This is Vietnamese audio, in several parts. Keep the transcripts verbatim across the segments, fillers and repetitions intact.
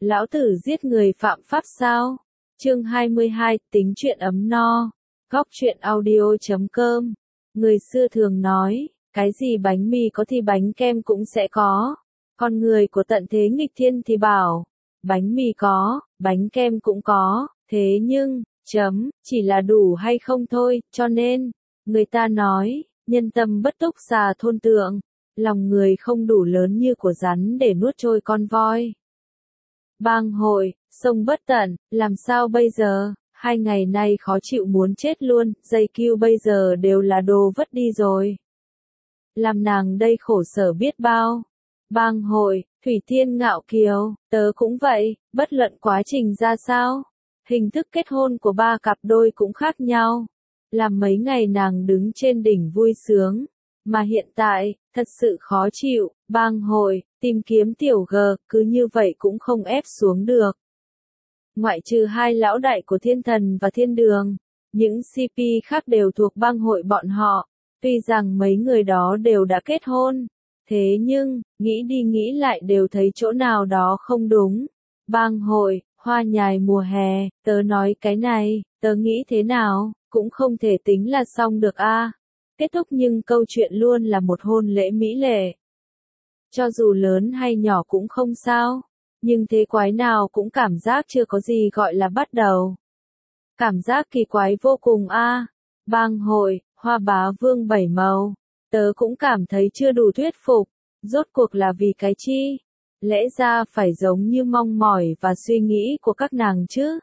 Lão tử giết người phạm pháp sao? Chương hai mươi hai, tính chuyện ấm no. Góc truyện audio chấm com. Người xưa thường nói, cái gì bánh mì có thì bánh kem cũng sẽ có. Con người của tận thế nghịch thiên thì bảo, bánh mì có, bánh kem cũng có, thế nhưng, chấm, chỉ là đủ hay không thôi, cho nên, người ta nói, nhân tâm bất túc xà thôn tượng, lòng người không đủ lớn như của rắn để nuốt trôi con voi. Bang hội, sông bất tận, làm sao bây giờ, hai ngày nay khó chịu muốn chết luôn, dây cưu bây giờ đều là đồ vất đi rồi. Làm nàng đây khổ sở biết bao. Bang hội, Thủy Tiên ngạo kiều, tớ cũng vậy, bất luận quá trình ra sao. Hình thức kết hôn của ba cặp đôi cũng khác nhau. Làm mấy ngày nàng đứng trên đỉnh vui sướng. Mà hiện tại, thật sự khó chịu, bang hội, tìm kiếm tiểu G, cứ như vậy cũng không ép xuống được. Ngoại trừ hai lão đại của thiên thần và thiên đường, những xê pê khác đều thuộc bang hội bọn họ. Tuy rằng mấy người đó đều đã kết hôn, thế nhưng, nghĩ đi nghĩ lại đều thấy chỗ nào đó không đúng. Bang hội, hoa nhài mùa hè, tớ nói cái này, tớ nghĩ thế nào, cũng không thể tính là xong được a. Kết thúc nhưng câu chuyện luôn là một hôn lễ mỹ lệ. Cho dù lớn hay nhỏ cũng không sao, nhưng thế quái nào cũng cảm giác chưa có gì gọi là bắt đầu. Cảm giác kỳ quái vô cùng a. Bang hội, hoa bá vương bảy màu, tớ cũng cảm thấy chưa đủ thuyết phục, rốt cuộc là vì cái chi? Lẽ ra phải giống như mong mỏi và suy nghĩ của các nàng chứ.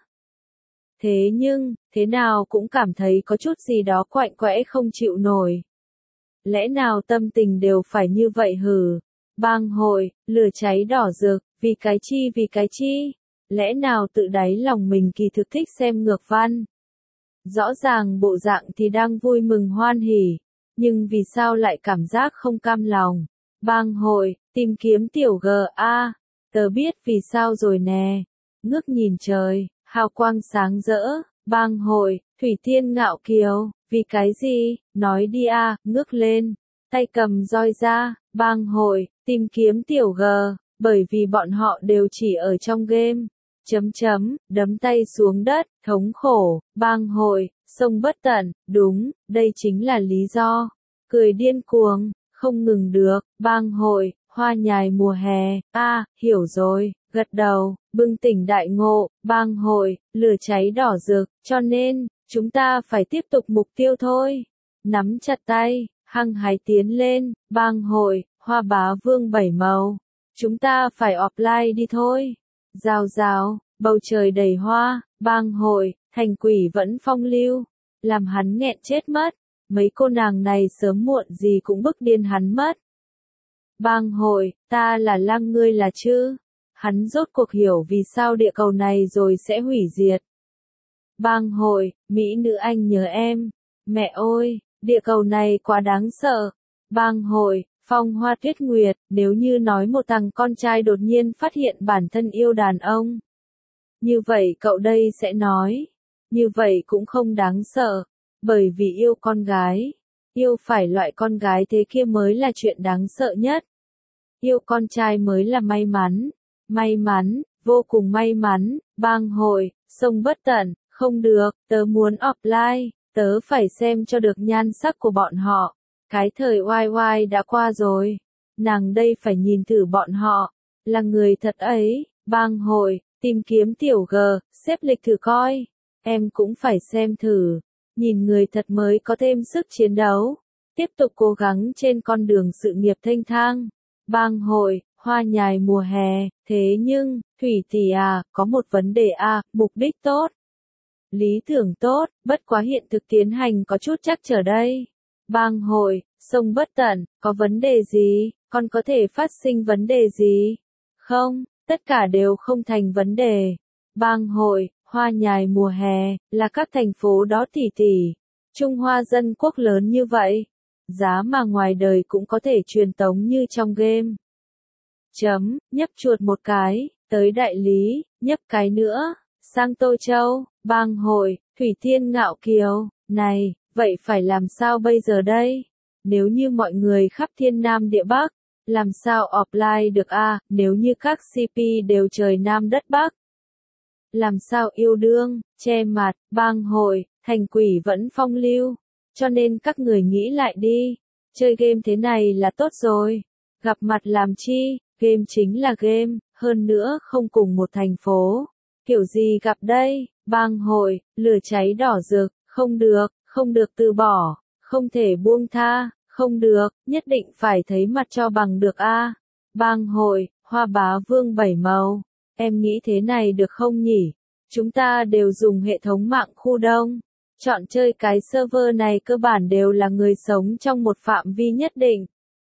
Thế nhưng, thế nào cũng cảm thấy có chút gì đó quạnh quẽ không chịu nổi. Lẽ nào tâm tình đều phải như vậy hử? Bang hội, lửa cháy đỏ rực, vì cái chi vì cái chi? Lẽ nào tự đáy lòng mình kỳ thực thích xem ngược văn? Rõ ràng bộ dạng thì đang vui mừng hoan hỉ, nhưng vì sao lại cảm giác không cam lòng? Bang hội, tìm kiếm tiểu G A, tớ biết vì sao rồi nè. Ngước nhìn trời, hào quang sáng rỡ, bang hội, Thủy Tiên ngạo kiều, vì cái gì, nói đi a, ngước lên, tay cầm roi ra, bang hội, tìm kiếm tiểu G, bởi vì bọn họ đều chỉ ở trong game. Chấm chấm, đấm tay xuống đất, thống khổ, bang hội, sông bất tận, đúng, đây chính là lý do. Cười điên cuồng, không ngừng được, bang hội, hoa nhài mùa hè, a, à, hiểu rồi, gật đầu, bừng tỉnh đại ngộ, bang hội, lửa cháy đỏ rực, cho nên, chúng ta phải tiếp tục mục tiêu thôi. Nắm chặt tay, hăng hái tiến lên, bang hội, hoa bá vương bảy màu, chúng ta phải offline đi thôi. Rào rào, bầu trời đầy hoa, bang hội, thành quỷ vẫn phong lưu, làm hắn nghẹn chết mất, mấy cô nàng này sớm muộn gì cũng bức điên hắn mất. Bang hội, ta là lang ngươi là chứ, hắn rốt cuộc hiểu vì sao địa cầu này rồi sẽ hủy diệt. Bang hội, mỹ nữ anh nhớ em, mẹ ơi, địa cầu này quá đáng sợ. Bang hội, phong hoa tuyết nguyệt, nếu như nói một thằng con trai đột nhiên phát hiện bản thân yêu đàn ông. Như vậy cậu đây sẽ nói, như vậy cũng không đáng sợ, bởi vì yêu con gái, yêu phải loại con gái thế kia mới là chuyện đáng sợ nhất. Yêu con trai mới là may mắn, may mắn, vô cùng may mắn, bang hội, sông bất tận, không được, tớ muốn offline, tớ phải xem cho được nhan sắc của bọn họ. Cái thời oai oai đã qua rồi, nàng đây phải nhìn thử bọn họ, là người thật ấy, bang hội, tìm kiếm tiểu G, xếp lịch thử coi, em cũng phải xem thử, nhìn người thật mới có thêm sức chiến đấu, tiếp tục cố gắng trên con đường sự nghiệp thênh thang. Bang hội, hoa nhài mùa hè, thế nhưng, Thủy tỷ à, có một vấn đề à, mục đích tốt, lý tưởng tốt, bất quá hiện thực tiến hành có chút trắc trở đây. Bang hội, sông bất tận, có vấn đề gì, còn có thể phát sinh vấn đề gì? Không, tất cả đều không thành vấn đề. Bang hội, hoa nhài mùa hè, là các thành phố đó tỷ tỷ. Trung Hoa dân quốc lớn như vậy, giá mà ngoài đời cũng có thể truyền tống như trong game. Chấm, nhấp chuột một cái, tới đại lý, nhấp cái nữa, sang Tô Châu, bang hội, Thủy Tiên ngạo kiều, này. Vậy phải làm sao bây giờ đây? Nếu như mọi người khắp thiên nam địa bắc, Làm sao offline được a, nếu như các xê pê đều trời Nam đất Bắc? Làm sao yêu đương, che mặt, bang hội, thành quỷ vẫn phong lưu? Cho nên các người nghĩ lại đi, chơi game thế này là tốt rồi. Gặp mặt làm chi, game chính là game, hơn nữa không cùng một thành phố. Kiểu gì gặp đây, bang hội, lửa cháy đỏ rực, không được, không được từ bỏ, không thể buông tha, không được, nhất định phải thấy mặt cho bằng được a. Bang hội, hoa bá vương bảy màu, em nghĩ thế này được không nhỉ? Chúng ta đều dùng hệ thống mạng khu đông. Chọn chơi cái server này cơ bản đều là người sống trong một phạm vi nhất định.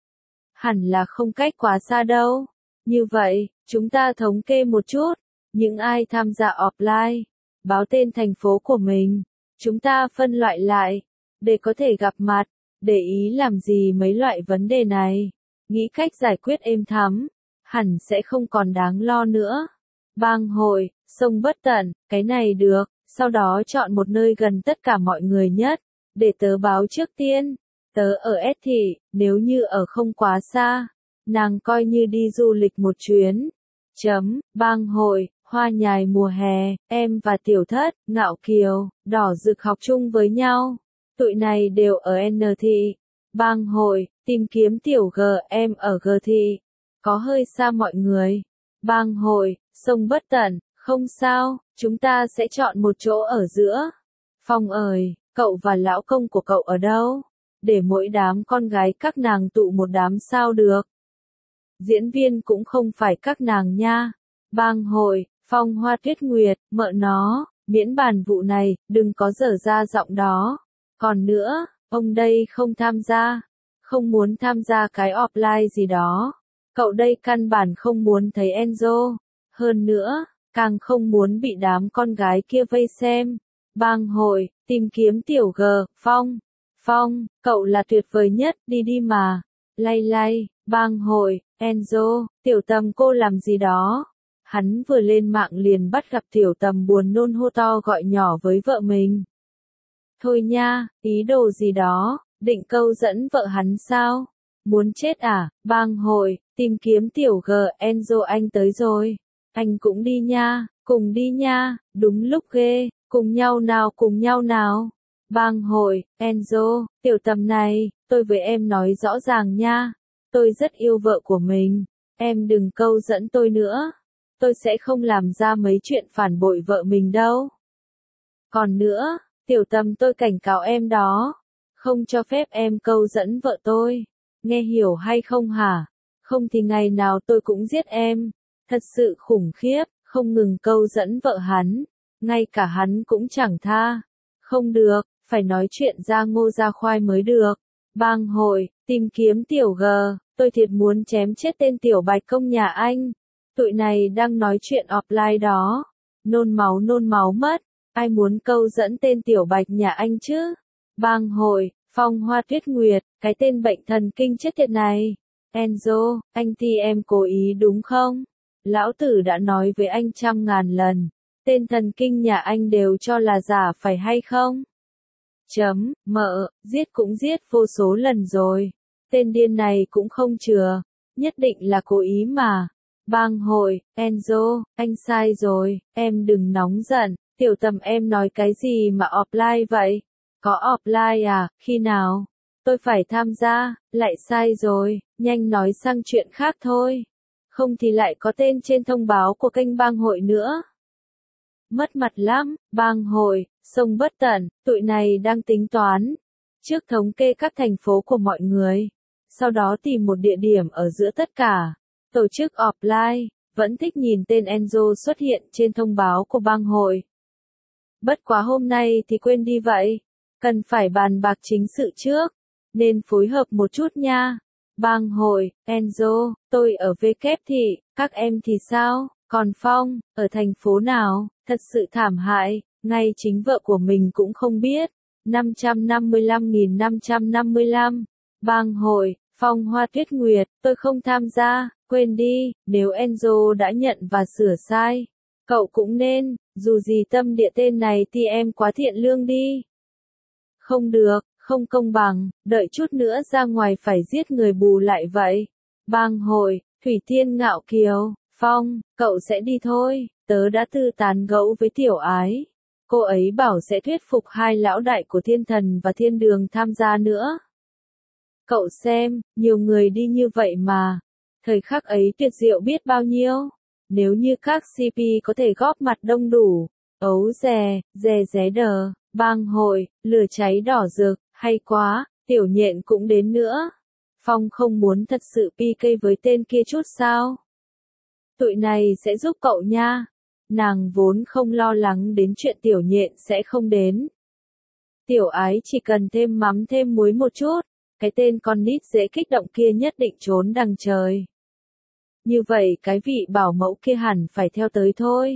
Hẳn là không cách quá xa đâu. Như vậy, chúng ta thống kê một chút. Những ai tham gia offline, báo tên thành phố của mình. Chúng ta phân loại lại, để có thể gặp mặt, để ý làm gì mấy loại vấn đề này. Nghĩ cách giải quyết êm thắm, hẳn sẽ không còn đáng lo nữa. Bang hội, sông bất tận, cái này được, sau đó chọn một nơi gần tất cả mọi người nhất, để tớ báo trước tiên. Tớ ở S thị, nếu như ở không quá xa, nàng coi như đi du lịch một chuyến. Chấm, bang hội, hoa nhài mùa hè, em và tiểu thất, ngạo kiều, đỏ rực học chung với nhau. Tụi này đều ở N thị. Bang hội, tìm kiếm tiểu G, em ở G thị. Có hơi xa mọi người. Bang hội, sông bất tận, không sao, chúng ta sẽ chọn một chỗ ở giữa. Phong ơi, cậu và lão công của cậu ở đâu? Để mỗi đám con gái các nàng tụ một đám sao được. Diễn viên cũng không phải các nàng nha. Bang hội, Phong Hoa Tuyết Nguyệt, mợ nó, miễn bàn vụ này, đừng có dở ra giọng đó. Còn nữa, ông đây không tham gia, không muốn tham gia cái offline gì đó. Cậu đây căn bản không muốn thấy Enzo. Hơn nữa, càng không muốn bị đám con gái kia vây xem. Bang hội, tìm kiếm tiểu G, Phong. Phong, cậu là tuyệt vời nhất, đi đi mà. Lay lay, bang hội, Enzo, tiểu tầm cô làm gì đó. Hắn vừa lên mạng liền bắt gặp tiểu tầm buồn nôn hô to gọi nhỏ với vợ mình. Thôi nha, ý đồ gì đó, định câu dẫn vợ hắn sao? Muốn chết à? Bang hội, tìm kiếm tiểu G, Enzo anh tới rồi. Anh cũng đi nha, cùng đi nha, đúng lúc ghê, cùng nhau nào cùng nhau nào. Bang hội, Enzo, tiểu tầm này, tôi với em nói rõ ràng nha. Tôi rất yêu vợ của mình, em đừng câu dẫn tôi nữa. Tôi sẽ không làm ra mấy chuyện phản bội vợ mình đâu. Còn nữa, tiểu tầm tôi cảnh cáo em đó. Không cho phép em câu dẫn vợ tôi. Nghe hiểu hay không hả? Không thì ngày nào tôi cũng giết em. Thật sự khủng khiếp, không ngừng câu dẫn vợ hắn. Ngay cả hắn cũng chẳng tha. Không được, phải nói chuyện ra ngô ra khoai mới được. Bang hội, tìm kiếm tiểu G, tôi thiệt muốn chém chết tên tiểu bạch công nhà anh. Tụi này đang nói chuyện offline đó. Nôn máu nôn máu mất. Ai muốn câu dẫn tên tiểu bạch nhà anh chứ? Bang hội, Phong Hoa Tuyết Nguyệt, cái tên bệnh thần kinh chết tiệt này. Enzo, anh thì em cố ý đúng không? Lão tử đã nói với anh trăm ngàn lần. Tên thần kinh nhà anh đều cho là giả phải hay không? Chấm, mợ, giết cũng giết vô số lần rồi. Tên điên này cũng không chừa. Nhất định là cố ý mà. Bang hội, Enzo, anh sai rồi, em đừng nóng giận. Tiểu tầm em nói cái gì mà offline vậy? Có offline à, khi nào? Tôi phải tham gia, lại sai rồi, nhanh nói sang chuyện khác thôi. Không thì lại có tên trên thông báo của kênh bang hội nữa. Mất mặt lắm, bang hội, sông bất tận, tụi này đang tính toán. Trước thống kê các thành phố của mọi người. Sau đó tìm một địa điểm ở giữa tất cả. Tổ chức offline, vẫn thích nhìn tên Enzo xuất hiện trên thông báo của bang hội. Bất quá hôm nay thì quên đi vậy. Cần phải bàn bạc chính sự trước. Nên phối hợp một chút nha. Bang hội, Enzo, tôi ở V kép thị, các em thì sao? Còn Phong, ở thành phố nào? Thật sự thảm hại, ngay chính vợ của mình cũng không biết. năm trăm năm mươi lăm nghìn năm trăm năm mươi lăm. Bang hội, Phong Hoa Tuyết Nguyệt, tôi không tham gia, quên đi, nếu Enzo đã nhận và sửa sai. Cậu cũng nên, dù gì tâm địa tên này thì em quá thiện lương đi. Không được, không công bằng, đợi chút nữa ra ngoài phải giết người bù lại vậy. Bang hội, Thủy Tiên ngạo kiều, Phong, cậu sẽ đi thôi, tớ đã tư tán gẫu với tiểu ái. Cô ấy bảo sẽ thuyết phục hai lão đại của thiên thần và thiên đường tham gia nữa. Cậu xem, nhiều người đi như vậy mà. Thời khắc ấy tuyệt diệu biết bao nhiêu. Nếu như các xê pê có thể góp mặt đông đủ. Ấu dè, dè dé đờ, bang hội, lửa cháy đỏ rực, hay quá, tiểu nhện cũng đến nữa. Phong không muốn thật sự pê ca với tên kia chút sao? Tụi này sẽ giúp cậu nha. Nàng vốn không lo lắng đến chuyện tiểu nhện sẽ không đến. Tiểu ái chỉ cần thêm mắm thêm muối một chút, cái tên con nít dễ kích động kia nhất định trốn đằng trời. Như vậy cái vị bảo mẫu kia hẳn phải theo tới thôi.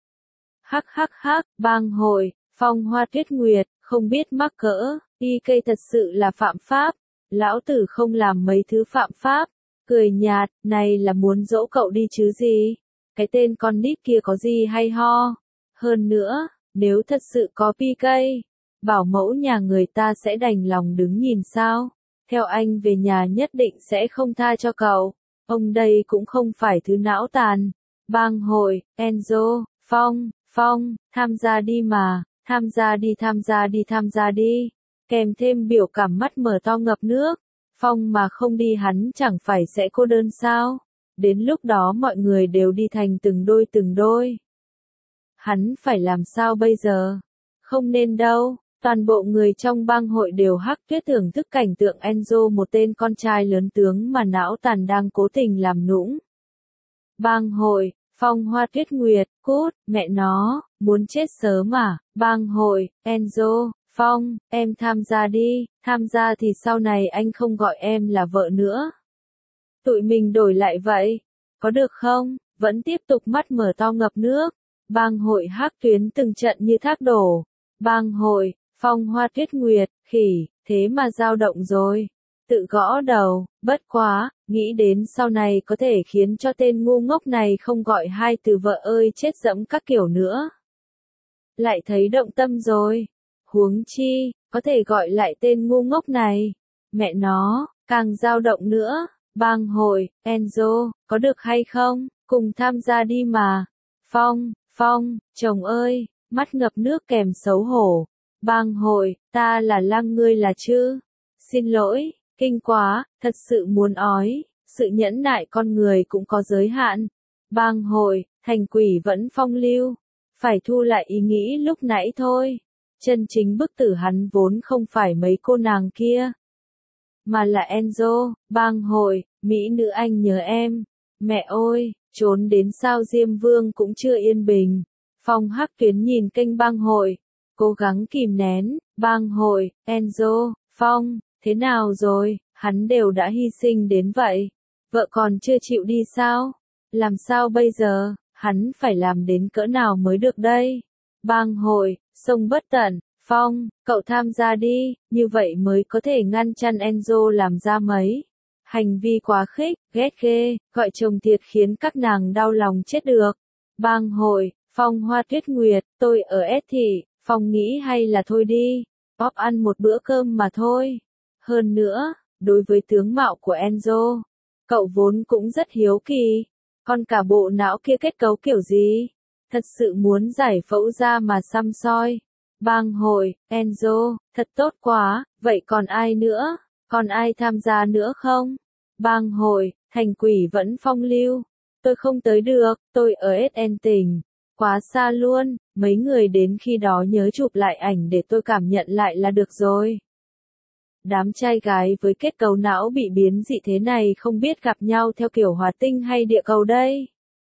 Hắc hắc hắc, bang hội, Phong Hoa Tuyết Nguyệt, không biết mắc cỡ, pê ca thật sự là phạm pháp. Lão tử không làm mấy thứ phạm pháp. Cười nhạt, này là muốn dỗ cậu đi chứ gì. Cái tên con nít kia có gì hay ho. Hơn nữa, nếu thật sự có pê ca, bảo mẫu nhà người ta sẽ đành lòng đứng nhìn sao. Theo anh về nhà nhất định sẽ không tha cho cậu. Ông đây cũng không phải thứ não tàn. Bang hội, Enzo, Phong, Phong, tham gia đi mà, tham gia đi tham gia đi tham gia đi. Kèm thêm biểu cảm mắt mở to ngập nước. Phong mà không đi hắn chẳng phải sẽ cô đơn sao? Đến lúc đó mọi người đều đi thành từng đôi từng đôi. Hắn phải làm sao bây giờ? Không nên đâu. Toàn bộ người trong bang hội đều hắc tuyết thưởng thức cảnh tượng Enzo, một tên con trai lớn tướng mà não tàn đang cố tình làm nũng. Bang hội, Phong Hoa Tuyết Nguyệt, cút, mẹ nó, muốn chết sớm à? Bang hội, Enzo, Phong, em tham gia đi, tham gia thì sau này anh không gọi em là vợ nữa. Tụi mình đổi lại vậy, có được không? Vẫn tiếp tục mắt mở to ngập nước. Bang hội hắc tuyến từng trận như thác đổ. Bang hội, Phong Hoa Tuyết Nguyệt, khỉ, thế mà dao động rồi. Tự gõ đầu, bất quá, nghĩ đến sau này có thể khiến cho tên ngu ngốc này không gọi hai từ vợ ơi chết dẫm các kiểu nữa. Lại thấy động tâm rồi. Huống chi, có thể gọi lại tên ngu ngốc này. Mẹ nó, càng dao động nữa. Bang hội, Enzo, có được hay không? Cùng tham gia đi mà. Phong, Phong, chồng ơi, mắt ngập nước kèm xấu hổ. Bang hội, ta là Lăng ngươi là chứ? Xin lỗi, kinh quá, thật sự muốn ói, sự nhẫn nại con người cũng có giới hạn. Bang hội, thành quỷ vẫn phong lưu, phải thu lại ý nghĩ lúc nãy thôi. Chân chính bức tử hắn vốn không phải mấy cô nàng kia, mà là Enzo. Bang hội, mỹ nữ anh nhớ em. Mẹ ơi, trốn đến sao Diêm Vương cũng chưa yên bình. Phong hắc tuyến nhìn kênh bang hội, cố gắng kìm nén. Bang hội, Enzo, Phong, thế nào rồi, hắn đều đã hy sinh đến vậy. Vợ còn chưa chịu đi sao? Làm sao bây giờ, hắn phải làm đến cỡ nào mới được đây? Bang hội, sông bất tận, Phong, cậu tham gia đi, như vậy mới có thể ngăn chặn Enzo làm ra mấy hành vi quá khích, ghét ghê, gọi chồng thiệt khiến các nàng đau lòng chết được. Bang hội, Phong Hoa Tuyết Nguyệt, tôi ở S thị, Phong nghĩ hay là thôi đi, bóp ăn một bữa cơm mà thôi. Hơn nữa, đối với tướng mạo của Enzo, cậu vốn cũng rất hiếu kỳ, còn cả bộ não kia kết cấu kiểu gì? Thật sự muốn giải phẫu ra mà xăm soi. Bang hội, Enzo, thật tốt quá, vậy còn ai nữa? Còn ai tham gia nữa không? Bang hội, thành quỷ vẫn phong lưu. Tôi không tới được, tôi ở ét en tỉnh. Quá xa luôn, mấy người đến khi đó nhớ chụp lại ảnh để tôi cảm nhận lại là được rồi. Đám trai gái với kết cấu não bị biến dị thế này không biết gặp nhau theo kiểu hỏa tinh hay địa cầu đây.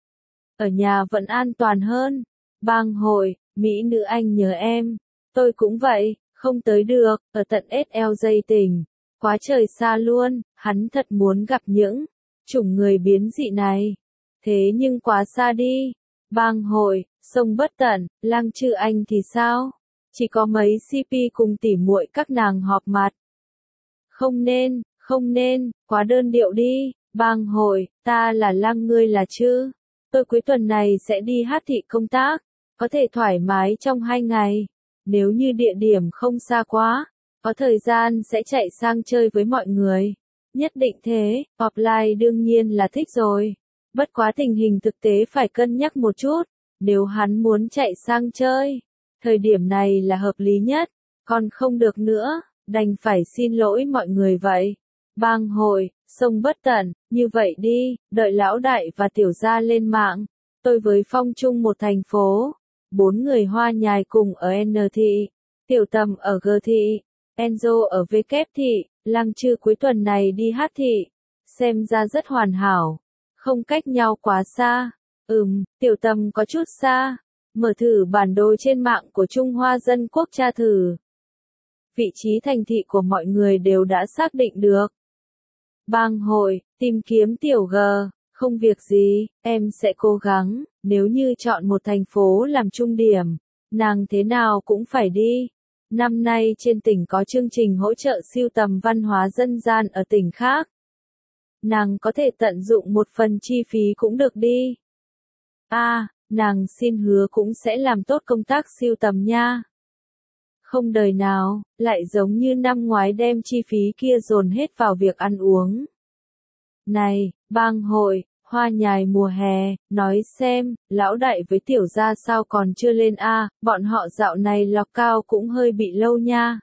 Ở nhà vẫn an toàn hơn. Bang hội, mỹ nữ anh nhớ em. Tôi cũng vậy, không tới được, ở tận ét lờ dây tỉnh. Quá trời xa luôn, hắn thật muốn gặp những chủng người biến dị này. Thế nhưng quá xa đi. Bang hội, sông bất tận, Lăng Trư Anh thì sao? Chỉ có mấy xê pê cùng tỉ muội các nàng họp mặt. Không nên, không nên, quá đơn điệu đi. Bang hội, ta là Lăng ngươi là chứ? Tôi cuối tuần này sẽ đi hát thị công tác, có thể thoải mái trong hai ngày. Nếu như địa điểm không xa quá, có thời gian sẽ chạy sang chơi với mọi người. Nhất định thế, offline đương nhiên là thích rồi. Bất quá tình hình thực tế phải cân nhắc một chút, nếu hắn muốn chạy sang chơi, thời điểm này là hợp lý nhất, còn không được nữa, đành phải xin lỗi mọi người vậy. Bang hội, sông bất tận, như vậy đi, đợi lão đại và tiểu gia lên mạng, tôi với Phong chung một thành phố, bốn người Hoa Nhài cùng ở N thị, Tiểu Tầm ở G thị, Enzo ở W thị, Lăng Trư cuối tuần này đi H thị, xem ra rất hoàn hảo, không cách nhau quá xa. Ừm, Tiểu Tầm có chút xa, mở thử bản đồ trên mạng của Trung Hoa Dân Quốc tra thử. Vị trí thành thị của mọi người đều đã xác định được. Bang hội, tìm kiếm Tiểu G, không việc gì, em sẽ cố gắng, nếu như chọn một thành phố làm trung điểm, nàng thế nào cũng phải đi. Năm nay trên tỉnh có chương trình hỗ trợ sưu tầm văn hóa dân gian ở tỉnh khác. Nàng có thể tận dụng một phần chi phí cũng được đi. A, à, nàng xin hứa cũng sẽ làm tốt công tác sưu tầm nha. Không đời nào, lại giống như năm ngoái đem chi phí kia dồn hết vào việc ăn uống. Này, bang hội, Hoa Nhài mùa hè, nói xem, lão đại với tiểu gia sao còn chưa lên a, bọn họ dạo này lọc cao cũng hơi bị lâu nha.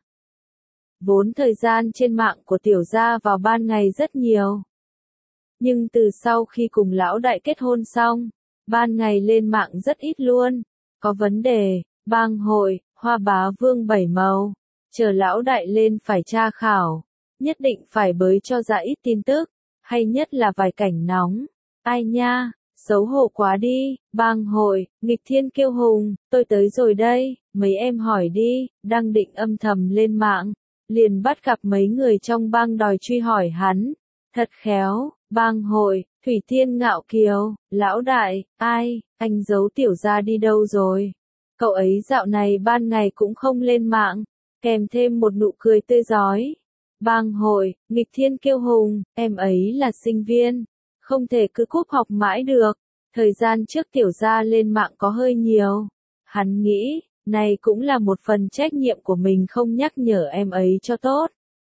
Vốn thời gian trên mạng của tiểu gia vào ban ngày rất nhiều. Nhưng từ sau khi cùng lão đại kết hôn xong, ban ngày lên mạng rất ít luôn. Có vấn đề, bang hội, Hoa Bá Vương bảy màu, chờ lão đại lên phải tra khảo, nhất định phải bới cho ra ít tin tức, hay nhất là vài cảnh nóng. Ai nha, xấu hổ quá đi, bang hội, nghịch thiên kiêu hùng, tôi tới rồi đây, mấy em hỏi đi, đang định âm thầm lên mạng, liền bắt gặp mấy người trong bang đòi truy hỏi hắn, thật khéo, bang hội, Thủy Thiên Ngạo Kiều, lão đại, ai, anh giấu tiểu gia đi đâu rồi? Cậu ấy dạo này ban ngày cũng không lên mạng, kèm thêm một nụ cười tươi rói. Bang hội, nghịch thiên kiêu hùng, em ấy là sinh viên, không thể cứ cúp học mãi được, thời gian trước tiểu gia lên mạng có hơi nhiều. Hắn nghĩ, này cũng là một phần trách nhiệm của mình không nhắc nhở em ấy cho tốt.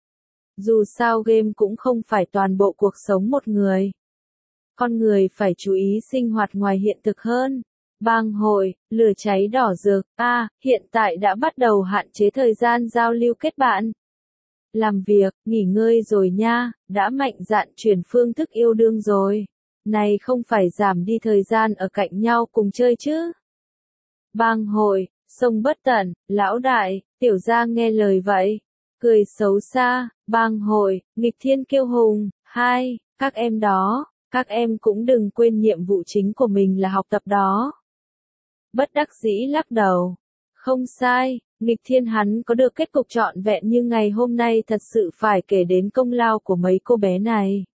Dù sao game cũng không phải toàn bộ cuộc sống một người. Con người phải chú ý sinh hoạt ngoài hiện thực hơn. Bang hội, lửa cháy đỏ rực, a, à, hiện tại đã bắt đầu hạn chế thời gian giao lưu kết bạn. Làm việc, nghỉ ngơi rồi nha, đã mạnh dạn chuyển phương thức yêu đương rồi. Này không phải giảm đi thời gian ở cạnh nhau cùng chơi chứ. Bang hội, sông bất tận, lão đại, tiểu gia nghe lời vậy. Cười xấu xa, bang hội, nghịch thiên kiêu hùng, hai, các em đó, các em cũng đừng quên nhiệm vụ chính của mình là học tập đó. Bất đắc dĩ lắc đầu. Không sai, nghịch thiên hắn có được kết cục trọn vẹn như ngày hôm nay thật sự phải kể đến công lao của mấy cô bé này.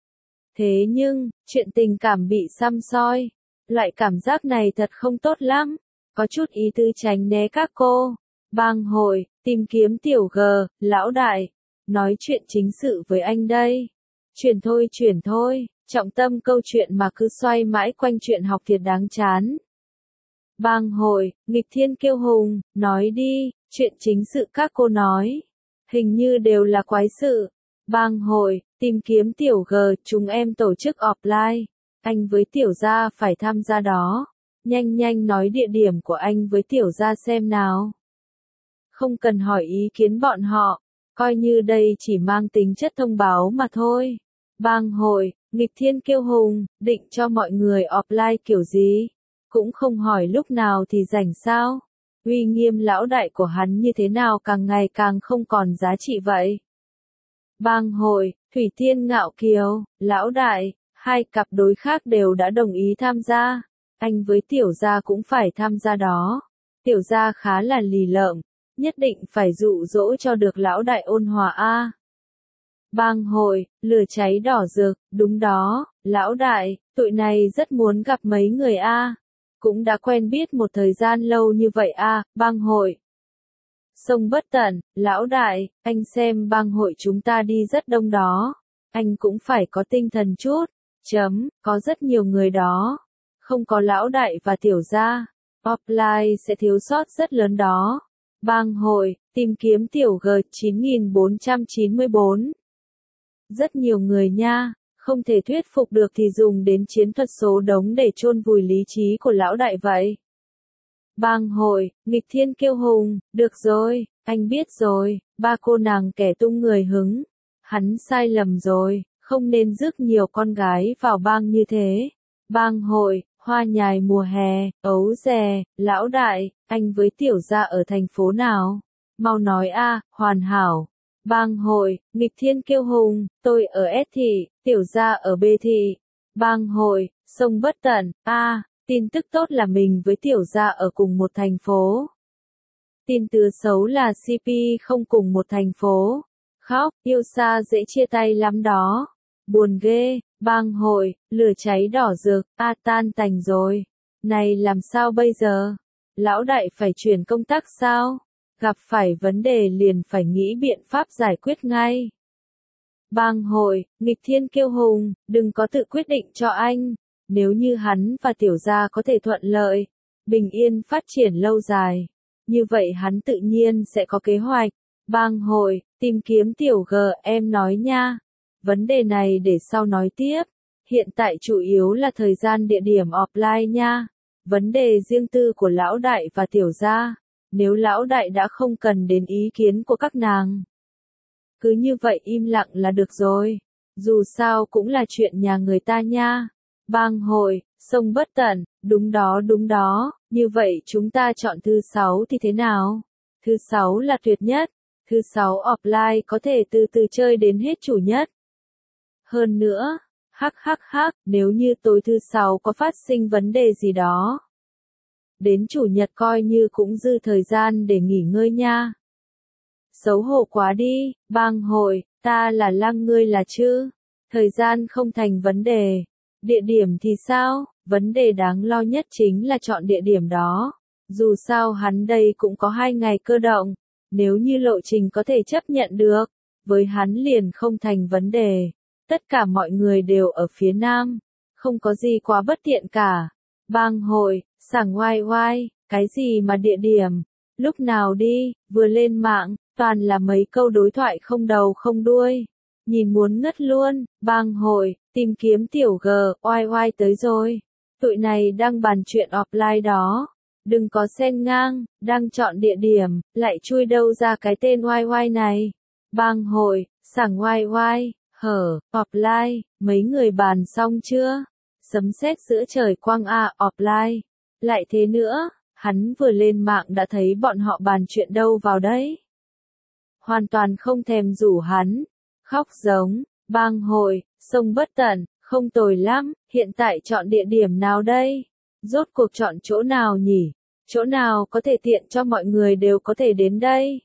Thế nhưng, chuyện tình cảm bị săm soi, loại cảm giác này thật không tốt lắm, có chút ý tứ tránh né các cô. Bang hội, tìm kiếm tiểu G, lão đại, nói chuyện chính sự với anh đây. Chuyển thôi chuyển thôi, trọng tâm câu chuyện mà cứ xoay mãi quanh chuyện học thiệt đáng chán. Bang hội, nghịch thiên kiêu hùng, nói đi, chuyện chính sự các cô nói. Hình như đều là quái sự. Bang hội, tìm kiếm tiểu G, chúng em tổ chức offline. Anh với tiểu gia phải tham gia đó. Nhanh nhanh nói địa điểm của anh với tiểu gia xem nào. Không cần hỏi ý kiến bọn họ, coi như đây chỉ mang tính chất thông báo mà thôi. Bang hội, nghịch thiên kiêu hùng, định cho mọi người offline kiểu gì? Cũng không hỏi lúc nào thì rảnh sao? Uy nghiêm lão đại của hắn như thế nào càng ngày càng không còn giá trị vậy? Bang hội, Thủy Thiên Ngạo Kiều, lão đại, hai cặp đối khác đều đã đồng ý tham gia. Anh với tiểu gia cũng phải tham gia đó. Tiểu gia khá là lì lợm, nhất định phải dụ dỗ cho được lão đại ôn hòa a. Bang hội, lửa cháy đỏ rực, đúng đó, lão đại, tụi này rất muốn gặp mấy người a. Cũng đã quen biết một thời gian lâu như vậy a, bang hội. Sông bất tận, lão đại, anh xem bang hội chúng ta đi rất đông đó. Anh cũng phải có tinh thần chút. Chấm, có rất nhiều người đó. Không có lão đại và tiểu gia. Offline sẽ thiếu sót rất lớn đó. Bang hội, tìm kiếm tiểu G chín nghìn bốn trăm chín mươi bốn. Rất nhiều người nha, không thể thuyết phục được thì dùng đến chiến thuật số đống để chôn vùi lý trí của lão đại vậy. Bang hội, nghịch thiên kiêu hùng, được rồi, anh biết rồi, ba cô nàng kẻ tung người hứng. Hắn sai lầm rồi, không nên rước nhiều con gái vào bang như thế. Bang hội, hoa nhài mùa hè, ấu dè, lão đại, anh với tiểu gia ở thành phố nào? Mau nói a, hoàn hảo. Bang hội, nghịch thiên kiêu hùng, tôi ở S thị, tiểu gia ở B thị. Bang hội, sông bất tận, a, tin tức tốt là mình với tiểu gia ở cùng một thành phố. Tin tứa xấu là xê pê không cùng một thành phố. Khóc, yêu xa dễ chia tay lắm đó. Buồn ghê, bang hội, lửa cháy đỏ rực, a tan tành rồi. Này làm sao bây giờ? Lão đại phải chuyển công tác sao? Gặp phải vấn đề liền phải nghĩ biện pháp giải quyết ngay. Bang hội, nghịch thiên kiêu hùng, đừng có tự quyết định cho anh. Nếu như hắn và tiểu gia có thể thuận lợi, bình yên phát triển lâu dài, như vậy hắn tự nhiên sẽ có kế hoạch. Bang hội, tìm kiếm tiểu G em nói nha. Vấn đề này để sau nói tiếp. Hiện tại chủ yếu là thời gian địa điểm offline nha. Vấn đề riêng tư của lão đại và tiểu gia. Nếu lão đại đã không cần đến ý kiến của các nàng, cứ như vậy im lặng là được rồi. Dù sao cũng là chuyện nhà người ta nha. Bang hội, sông bất tận, đúng đó đúng đó, như vậy chúng ta chọn thứ sáu thì thế nào? Thứ sáu là tuyệt nhất, thứ sáu offline có thể từ từ chơi đến hết chủ nhật. Hơn nữa, hắc hắc hắc, nếu như tối thứ sáu có phát sinh vấn đề gì đó, đến chủ nhật coi như cũng dư thời gian để nghỉ ngơi nha. Xấu hổ quá đi, bang hội, ta là lăng ngươi là chứ. Thời gian không thành vấn đề. Địa điểm thì sao? Vấn đề đáng lo nhất chính là chọn địa điểm đó. Dù sao hắn đây cũng có hai ngày cơ động. Nếu như lộ trình có thể chấp nhận được, với hắn liền không thành vấn đề. Tất cả mọi người đều ở phía nam. Không có gì quá bất tiện cả. Bang hội, sảng oai oai, cái gì mà địa điểm? Lúc nào đi, vừa lên mạng, toàn là mấy câu đối thoại không đầu không đuôi. Nhìn muốn ngất luôn, bang hội, tìm kiếm tiểu G, oai oai tới rồi. Tụi này đang bàn chuyện offline đó. Đừng có xen ngang, đang chọn địa điểm, lại chui đâu ra cái tên oai oai này. Bang hội, sảng oai oai, hở, offline, mấy người bàn xong chưa? Sấm sét giữa trời quang a, offline. Lại thế nữa, hắn vừa lên mạng đã thấy bọn họ bàn chuyện đâu vào đấy. Hoàn toàn không thèm rủ hắn. Khóc giống, bang hội, sông bất tận, không tồi lắm, hiện tại chọn địa điểm nào đây? Rốt cuộc chọn chỗ nào nhỉ? Chỗ nào có thể tiện cho mọi người đều có thể đến đây?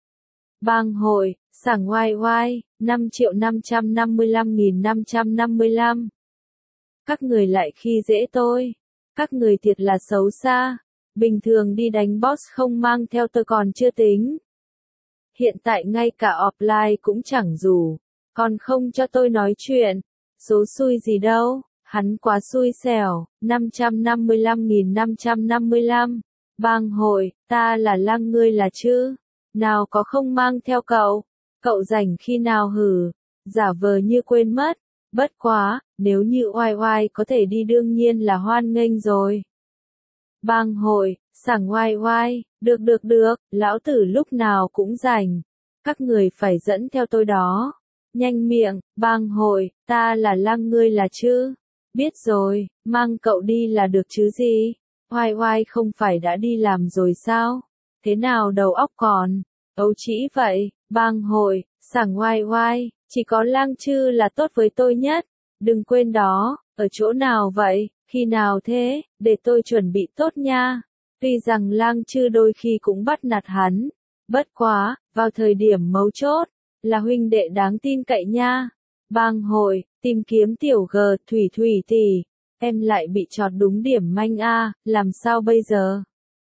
Bang hội, sảng oai oai, năm triệu năm trăm năm mươi lăm nghìn năm trăm năm mươi lăm. Các người lại khi dễ tôi. Các người thiệt là xấu xa. Bình thường đi đánh boss không mang theo tôi còn chưa tính. Hiện tại ngay cả offline cũng chẳng rủ. Còn không cho tôi nói chuyện. Số xui gì đâu. Hắn quá xui xẻo. năm trăm năm mươi lăm nghìn năm trăm năm mươi lăm. Bang hội, ta là lăng ngươi là chứ. Nào có không mang theo cậu. Cậu rảnh khi nào hử. Giả vờ như quên mất. Bất quá, nếu như oai oai có thể đi đương nhiên là hoan nghênh rồi. Bang hội, sảng oai oai, được được được, lão tử lúc nào cũng rảnh. Các người phải dẫn theo tôi đó. Nhanh miệng, bang hội, ta là lăng ngươi là chứ. Biết rồi, mang cậu đi là được chứ gì. Oai oai không phải đã đi làm rồi sao? Thế nào đầu óc còn? Ấu trĩ vậy, bang hội, sảng oai oai, chỉ có lang chư là tốt với tôi nhất. Đừng quên đó, ở chỗ nào vậy, khi nào thế, để tôi chuẩn bị tốt nha. Tuy rằng lang chư đôi khi cũng bắt nạt hắn. Bất quá, vào thời điểm mấu chốt, là huynh đệ đáng tin cậy nha. Bang hội, tìm kiếm tiểu G, thủy thủy tỷ. Em lại bị chọt đúng điểm manh a, làm sao bây giờ?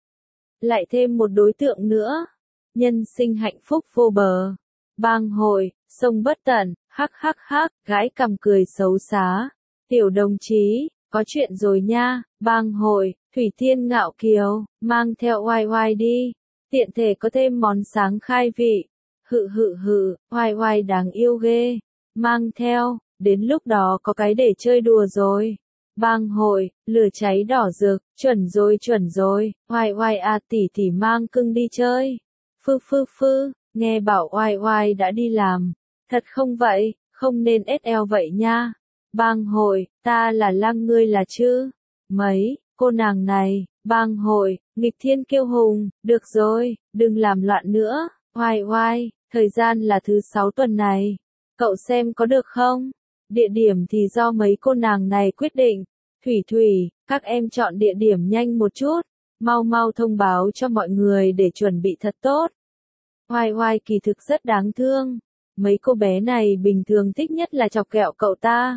Lại thêm một đối tượng nữa. Nhân sinh hạnh phúc vô bờ. Bang hội, sông bất tận, hắc hắc hắc, gái cằm cười xấu xá. Tiểu đồng chí, có chuyện rồi nha. Bang hội, Thủy Thiên Ngạo Kiều, mang theo oai oai đi. Tiện thể có thêm món sáng khai vị. Hự hự hự, oai oai đáng yêu ghê. mang theo, đến lúc đó có cái để chơi đùa rồi. Bang hội, lửa cháy đỏ rực, chuẩn rồi chuẩn rồi, oai oai à tỷ tỷ mang cưng đi chơi. Phư phư phư, nghe bảo oai oai đã đi làm. Thật không vậy, không nên ét eo vậy nha. Bang hội, ta là Lang ngươi là chứ. Mấy, cô nàng này, bang hội, nghịch thiên kiêu hùng, được rồi, đừng làm loạn nữa. Oai oai, thời gian là thứ sáu tuần này. Cậu xem có được không? Địa điểm thì do mấy cô nàng này quyết định. Thủy Thủy, các em chọn địa điểm nhanh một chút. Mau mau thông báo cho mọi người để chuẩn bị thật tốt. Oai oai kỳ thực rất đáng thương. Mấy cô bé này bình thường thích nhất là chọc ghẹo cậu ta.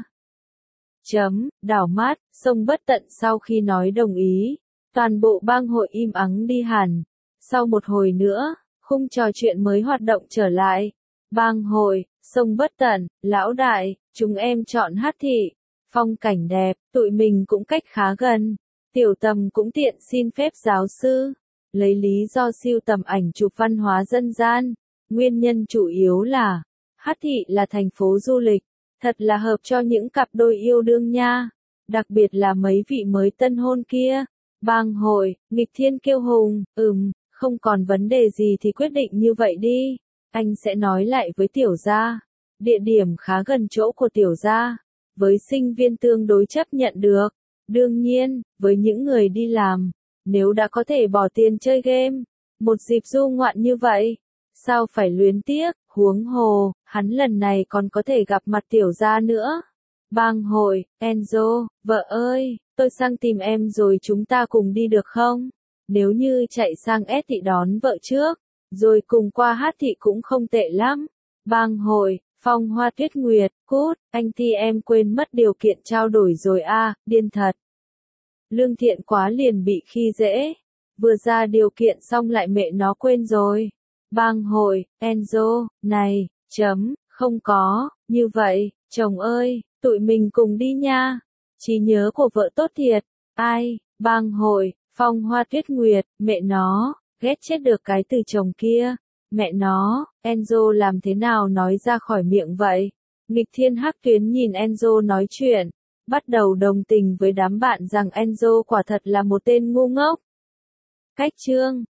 Chấm, đảo mắt, sông bất tận sau khi nói đồng ý. Toàn bộ bang hội im ắng đi hẳn. Sau một hồi nữa, khung trò chuyện mới hoạt động trở lại. Bang hội, sông bất tận, lão đại, chúng em chọn Hát Thị. Phong cảnh đẹp, tụi mình cũng cách khá gần. Tiểu Tầm cũng tiện xin phép giáo sư. Lấy lý do siêu tầm ảnh chụp văn hóa dân gian. Nguyên nhân chủ yếu là, Hát Thị là thành phố du lịch. Thật là hợp cho những cặp đôi yêu đương nha. Đặc biệt là mấy vị mới tân hôn kia. Bang hội, nghịch thiên kiêu hùng, ừm, không còn vấn đề gì thì quyết định như vậy đi. Anh sẽ nói lại với tiểu gia. Địa điểm khá gần chỗ của tiểu gia. Với sinh viên tương đối chấp nhận được. Đương nhiên, với những người đi làm, nếu đã có thể bỏ tiền chơi game, một dịp du ngoạn như vậy, sao phải luyến tiếc, huống hồ, hắn lần này còn có thể gặp mặt tiểu gia nữa. Bang hội, Enzo, vợ ơi, tôi sang tìm em rồi chúng ta cùng đi được không? Nếu như chạy sang S thị đón vợ trước, rồi cùng qua Hát Thị cũng không tệ lắm. Bang hội, Phong Hoa Tuyết Nguyệt, cút, anh thi em quên mất điều kiện trao đổi rồi a, điên thật. Lương Thiện quá liền bị khi dễ. Vừa ra điều kiện xong lại mẹ nó quên rồi. Bang hội, Enzo, này, chấm, không có, như vậy, chồng ơi, tụi mình cùng đi nha. Trí nhớ của vợ tốt thiệt, ai, bang hội, Phong Hoa Tuyết Nguyệt, mẹ nó, ghét chết được cái từ chồng kia. Mẹ nó, Enzo làm thế nào nói ra khỏi miệng vậy? Nghịch thiên Hắc Tuyến nhìn Enzo nói chuyện, bắt đầu đồng tình với đám bạn rằng Enzo quả thật là một tên ngu ngốc. Cách chương